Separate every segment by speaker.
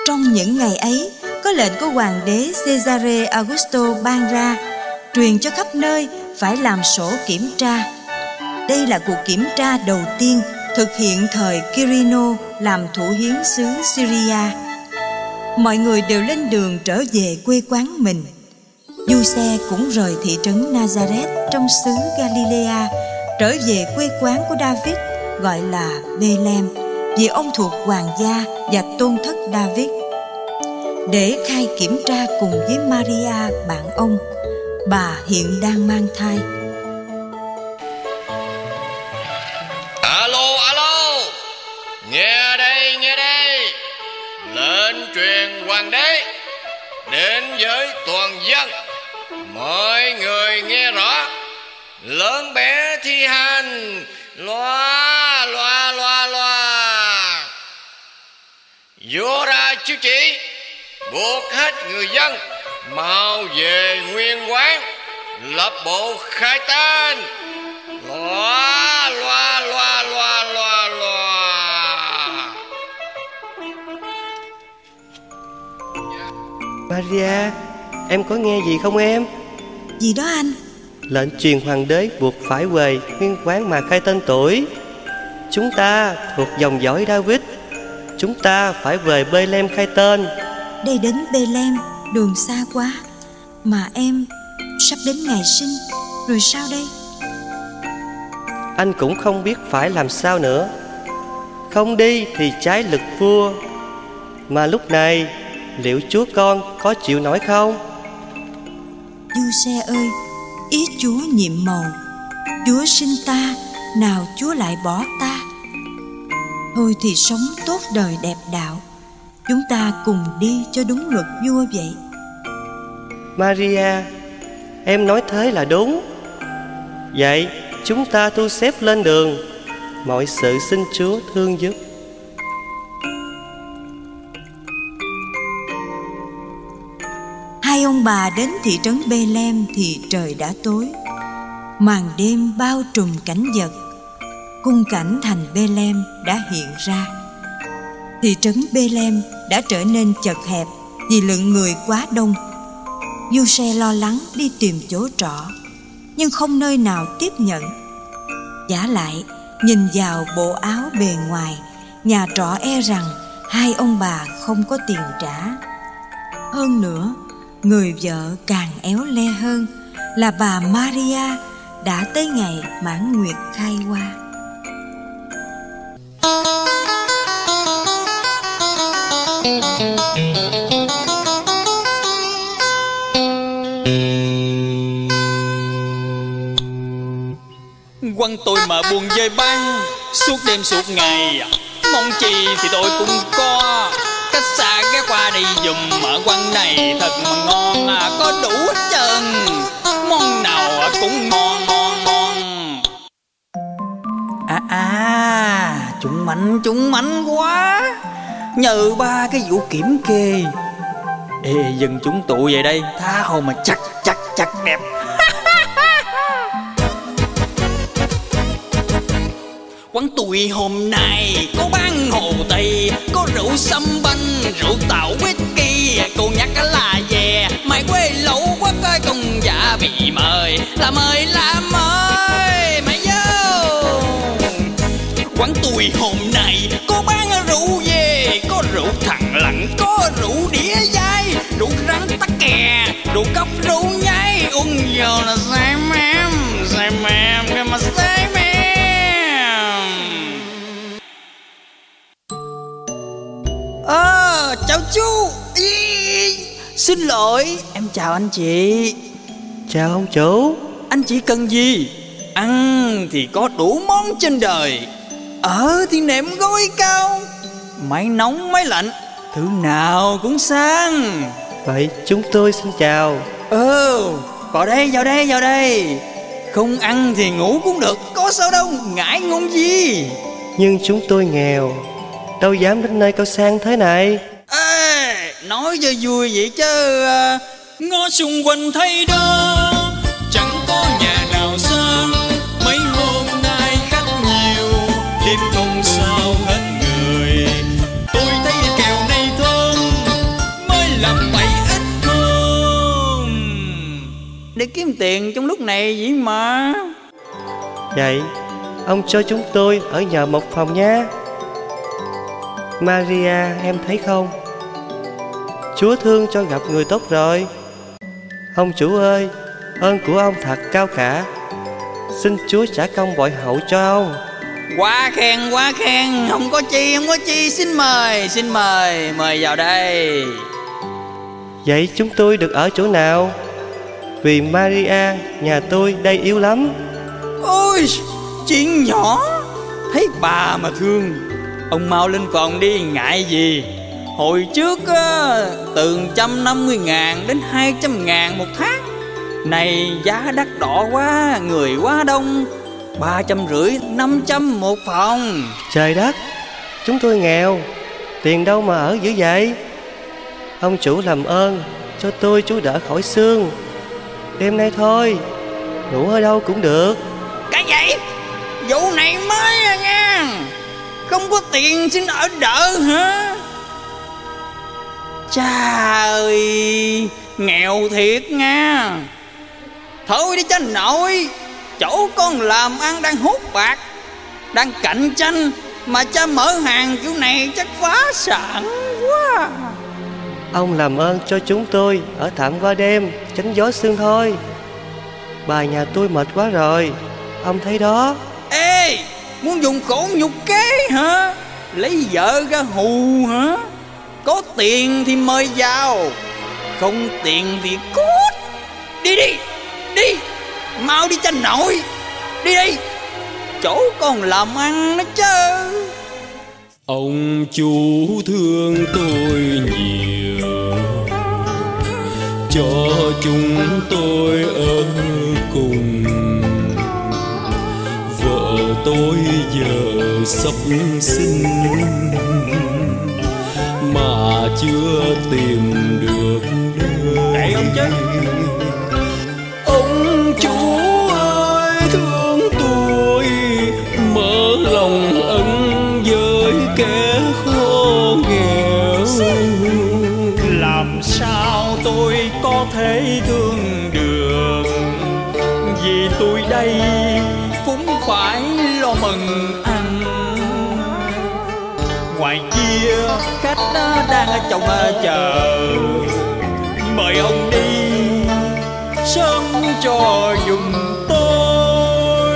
Speaker 1: Trong những ngày ấy, có lệnh của hoàng đế Caesare Augusto ban ra, truyền cho khắp nơi phải làm sổ kiểm tra. Đây là cuộc kiểm tra đầu tiên thực hiện thời Quirino làm thủ hiến xứ Syria. Mọi người đều lên đường trở về quê quán mình. Giuse cũng rời thị trấn Nazareth trong xứ Galilea, trở về quê quán của David gọi là Bethlehem, vì ông thuộc hoàng gia và tôn thất David, để khai kiểm tra cùng với Maria bạn ông. Bà hiện đang mang thai.
Speaker 2: Alo, alo, nghe đây, nghe đây. Lệnh truyền hoàng đế đến với toàn dân. Mọi người nghe rõ, lớn bé thi hành, loa loa loa loa. Vua ra chiếu chỉ, buộc hết người dân mau về nguyên quán, lập bộ khai tên. Loa loa loa loa loa loa.
Speaker 3: Maria, em có nghe gì không em?
Speaker 1: Gì đó anh?
Speaker 3: Lệnh truyền hoàng đế buộc phải về nguyên quán mà khai tên tuổi. Chúng ta thuộc dòng dõi David, chúng ta phải về Bethlehem khai tên.
Speaker 1: Đây đến Bethlehem đường xa quá, mà em sắp đến ngày sinh rồi, sao đây?
Speaker 3: Anh cũng không biết phải làm sao nữa. Không đi thì trái lực vua. Mà lúc này liệu Chúa con có chịu nổi không?
Speaker 1: Giuse ơi, ý Chúa nhiệm màu. Chúa sinh ta, nào Chúa lại bỏ ta. Thôi thì sống tốt đời đẹp đạo, chúng ta cùng đi cho đúng luật vua vậy.
Speaker 3: Maria, em nói thế là đúng. Vậy chúng ta thu xếp lên đường, mọi sự xin Chúa thương giúp.
Speaker 1: Hai ông bà đến thị trấn Bethlehem thì trời đã tối. Màn đêm bao trùm cảnh vật. Khung cảnh thành Bethlehem đã hiện ra. Thị trấn Bethlehem đã trở nên chật hẹp vì lượng người quá đông. Giuse lo lắng đi tìm chỗ trọ, nhưng không nơi nào tiếp nhận. Vả lại, nhìn vào bộ áo bề ngoài, nhà trọ e rằng hai ông bà không có tiền trả. Hơn nữa, người vợ càng éo le hơn là bà Maria đã tới ngày mãn nguyệt khai hoa.
Speaker 4: Quăng tôi mà buồn dơi băng, suốt đêm suốt ngày, mong chi thì tôi cũng có. Cách xa ghé qua đi dùm, ở quăng này thật mà ngon, có đủ hết trơn, món nào cũng ngon ngon ngon. Chúng mảnh quá. Nhờ ba cái vụ kiểm kê. Ê, dừng chúng tụ về đây, tha hồ mà chắc đẹp. Quán tôi hôm nay có bán hồ tây, có rượu sâm banh, rượu tàu whisky, cô nhắc là về mày quê lẩu quá coi công dạ bị mời là mời mày vô. Quán tôi hôm nay có bán rượu về, có rượu thằng lặng, có rượu đĩa dai, rượu rắn tắc kè, rượu cốc, rượu nhái, uống vô là say mềm cái mà say mềm. Chào chú. Xin lỗi, em chào anh chị.
Speaker 3: Chào ông chủ.
Speaker 4: Anh chị cần gì? Ăn thì có đủ món trên đời. Ở thì nệm gối cao, máy nóng máy lạnh, thứ nào cũng sang.
Speaker 3: Vậy chúng tôi xin chào.
Speaker 4: Vào đây. Không ăn thì ngủ cũng được, có sao đâu, ngại ngùng gì.
Speaker 3: Nhưng chúng tôi nghèo, đâu dám đến nơi cao sang thế này.
Speaker 4: Nói cho vui vậy chứ ngó xung quanh thấy đó, chẳng có nhà nào sang. Mấy hôm nay khách nhiều, đêm không sao hết người. Tôi thấy kèo này thơm, để kiếm tiền trong lúc này vậy mà.
Speaker 3: Vậy ông cho chúng tôi ở nhờ một phòng nha. Maria, em thấy không? Chúa thương cho gặp người tốt rồi. Ông chủ ơi, ơn của ông thật cao cả. Xin Chúa trả công bội hậu cho ông.
Speaker 4: Quá khen, không có chi. Xin mời vào đây.
Speaker 3: Vậy chúng tôi được ở chỗ nào? Vì Maria, nhà tôi đây yếu lắm.
Speaker 4: Ôi, chuyện nhỏ, thấy bà mà thương. Ông mau lên phòng đi, ngại gì. Hồi trước á, từ 150.000 đến 200.000 một tháng. Này giá đắt đỏ quá, người quá đông, 350, 500 một phòng.
Speaker 3: Trời đất, chúng tôi nghèo, tiền đâu mà ở dữ vậy? Ông chủ làm ơn cho tôi chú đỡ khỏi xương. Đêm nay thôi, ngủ ở đâu cũng được.
Speaker 4: Cái gì? Vụ này mới à nha. Không có tiền xin ở đỡ hả? Trời, nghèo thiệt nha. Thôi đi cho nội. Chỗ con làm ăn đang hút bạc, đang cạnh tranh, mà cha mở hàng kiểu này chắc phá sản quá.
Speaker 3: Ông làm ơn cho chúng tôi ở tạm qua đêm, tránh gió sương thôi. Bà nhà tôi mệt quá rồi, ông thấy đó.
Speaker 4: Ê, muốn dùng cổ nhục kế hả? Lấy vợ ra hù hả? Có tiền thì mời vào, không tiền thì cút. Đi, mau đi cho nội. Đi, chỗ con làm ăn nó chứ.
Speaker 5: Ông chủ thương tôi nhiều, cho chúng tôi ở cùng. Vợ tôi giờ sắp sinh mà chưa tìm được nơi.
Speaker 4: Để ông chứ.
Speaker 5: Ông chủ ơi thương tôi, mở lòng ân với kẻ khổ nghèo.
Speaker 4: Làm sao tôi có thể thương được, vì tôi đây cũng phải lo mừng ăn. Ngoài kia khách đang ở trong chờ, mời ông đi sớm cho dùng tôi.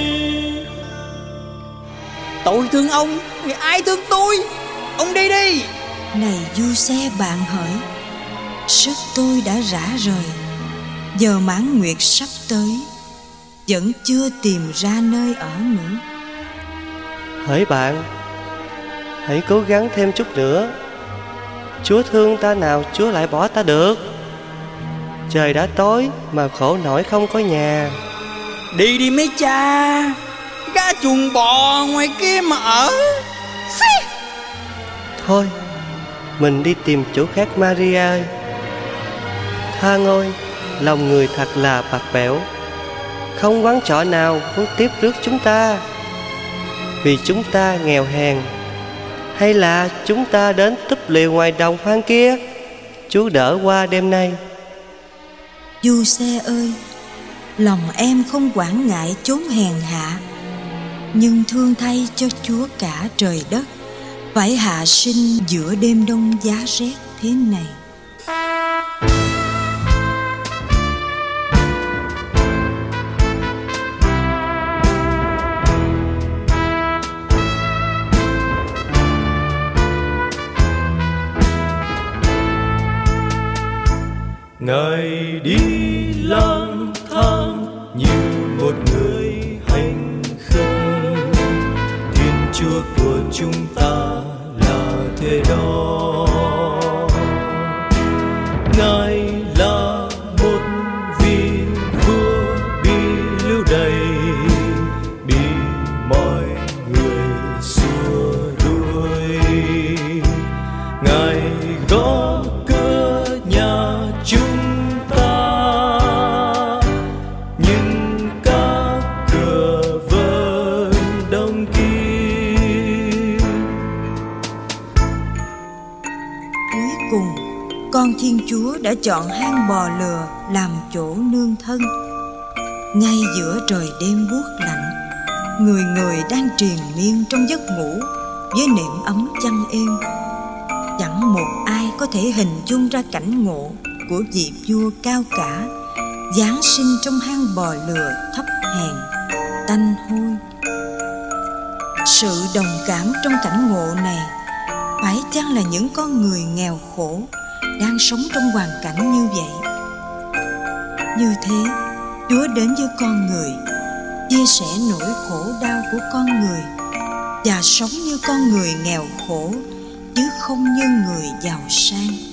Speaker 4: Tôi thương ông, người ai thương tôi? Ông đi đi.
Speaker 1: Này du xe bạn hỡi, sức tôi đã rã rời, giờ mãn nguyệt sắp tới, vẫn chưa tìm ra nơi ở nữa.
Speaker 3: Hỡi bạn, hãy cố gắng thêm chút nữa. Chúa thương ta nào Chúa lại bỏ ta được. Trời đã tối mà khổ nổi không có nhà.
Speaker 4: Đi đi mấy cha, ra chuồng bò ngoài kia mà ở.
Speaker 3: Thôi, mình đi tìm chỗ khác Maria ơi. Tha ôi, lòng người thật là bạc bẽo, không quán trọ nào muốn tiếp rước chúng ta. Vì chúng ta nghèo hèn, hay là chúng ta đến túp lều ngoài đồng hoang kia? Chú đỡ qua đêm nay.
Speaker 1: Du xe ơi, lòng em không quản ngại chốn hèn hạ, nhưng thương thay cho Chúa cả trời đất phải hạ sinh giữa đêm đông giá rét thế này.
Speaker 5: Ngài đi lang thang như một người hành khất, Thiên Chúa của chúng ta là thế đó. Ngài là một vị vua bị lưu đày, bị mọi người xua đuổi. Ngài gõ cửa nhà chúng ta, nhưng các cửa vẫn đóng kín.
Speaker 1: Cuối cùng con Thiên Chúa đã chọn hang bò lừa làm chỗ nương thân. Ngay giữa trời đêm buốt lạnh, người người đang triền miên trong giấc ngủ với nệm ấm chăn êm. Chẳng một ai có thể hình dung ra cảnh ngộ của vị vua cao cả giáng sinh trong hang bò lừa thấp hèn, tanh hôi. Sự đồng cảm trong cảnh ngộ này phải chăng là những con người nghèo khổ đang sống trong hoàn cảnh như vậy? Như thế, Chúa đến với con người, chia sẻ nỗi khổ đau của con người và sống như con người nghèo khổ chứ không như người giàu sang.